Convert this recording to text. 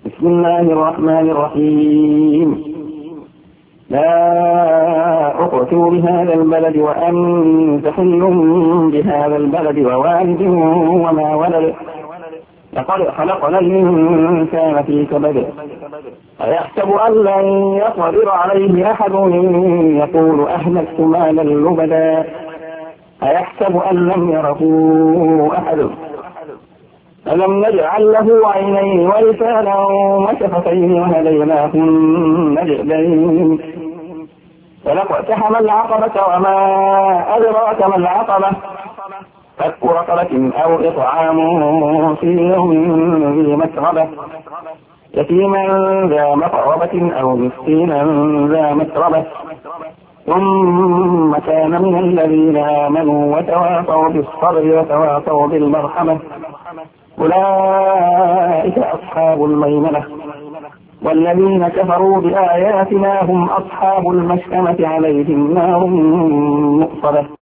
بسم الله الرحمن الرحيم. لا أقسم بهذا البلد وأنت حل بهذا البلد ووالد وما ولد لقد خلقنا الإنسان في كبد أيحسب أن لن يقدر عليه أحد يقول أهلكت مالا لبدا أيحسب أن لم يره أحد ألم نجعل له عينين ولسانا وشفتين وهديناه النجدين فلاقتحم العقبة وما أدراك ما العقبة فك رقبة أو إطعام في يوم ذي مسغبة يتيما ذا مقربة أو مسكينا ذا مسربة ثم كان من الذين آمنوا وتواصوا بالصبر وتواصوا بالمرحمة أولئك أصحاب الميمنة والذين كفروا بآياتنا هم أصحاب المشأمة عليهم نار مؤصدة.